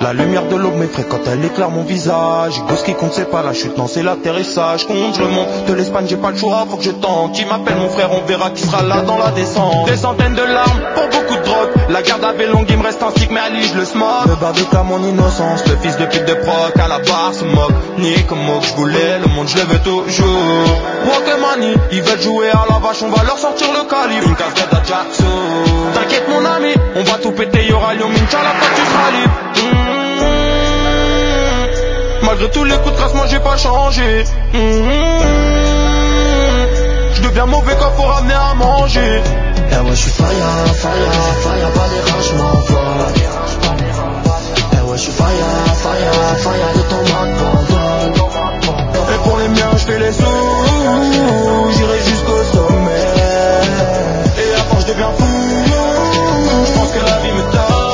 La lumière de l'aube m'effraie quand elle éclaire mon visage. Et ce qui compte c'est pas la chute, non c'est l'atterrissage. Compte, je remonte de l'Espagne, j'ai pas le choix, faut que je tente. Qui m'appelle mon frère, on verra qui sera là dans la descente. Des centaines de larmes pour beaucoup de drogue. La garde avait longue, il me reste un stick, mais Ali je le smoke. Le bar déclare mon innocence, le fils de pute de proc à la barre se moque. Ni comme moi que je voulais, le monde je le veux toujours. Walker Money, ils veulent jouer à la vache, on va leur sortir le calibre. Une casquette à Jackson. T'inquiète mon ami, on va tout péter, y'aura Lyon Mincha, la fois tu seras libre. Malgré tous les coups de crasse, moi j'ai pas changé. Je deviens mauvais quand faut ramener à manger. Eh ouais, j'suis fire, pas les rats, j'm'envole. Eh ouais, j'suis fire, le temps m'abandonne. Et pour les miens, j'fais les sous, j'irai jusqu'au sommet. Et à force je deviens fou, j'pense que la vie me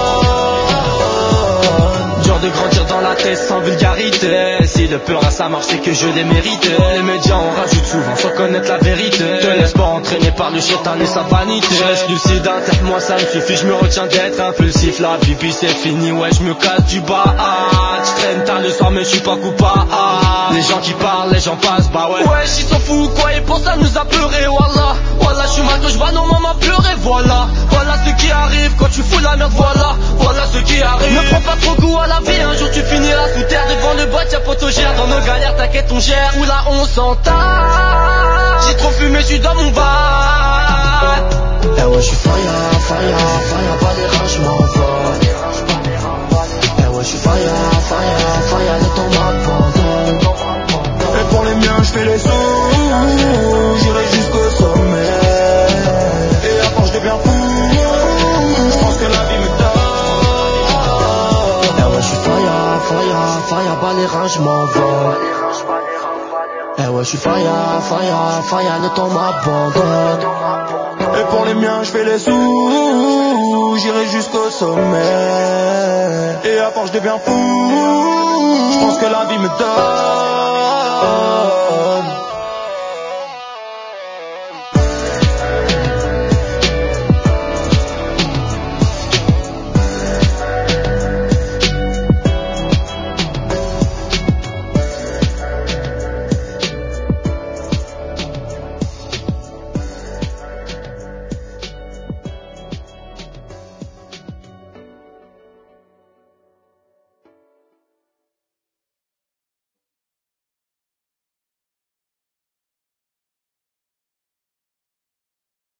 donne. Dur de grandir dans la tête sans vulgarité. Si le peur à ça marche, c'est que je l'ai mérité. Les médias en rajoutent souvent sans connaître la vérité. Te laisse pas entraîner par le chétan et sa vanité. Je reste lucide, moi ça me suffit. Je me retiens d'être impulsif. La vie puis c'est fini, ouais je me casse du bas. Tu traînes tard le soir mais je suis pas coupable. Les gens qui parlent, les gens passent, bah ouais. Ouais, ils s'en foutent quoi, ils pensent à nous apeurer. Wallah, voilà, je suis mal que je vois nos mamans pleurer. Voilà, voilà ce qui arrive quand tu fous la merde. Voilà ce qui arrive. Ne prends pas trop goût à la vie, un jour tu finiras sous terre. Devant le boîte, y'a potogère. Dans nos galères, t'inquiète, on gère. Oula, on s'entend. J'ai trop fumé, j'suis dans mon bar. Eh ouais, j'suis fire, pas les rats, j'm'envole. Eh ouais, j'suis fire, le temps m'abandonne. Et pour les miens, j'fais les sous, j'irai jusqu'au sommet. Et à force je deviens fou, j'pense que la vie me donne. Eh ouais, j'suis fire, pas les rats, j'm'envole. Eh ouais, j'suis fire, le temps m'abandonne. Et pour les miens, j'fais les sous, j'irai jusqu'au sommet. Et à force je deviens fou, j'pense que la vie me donne.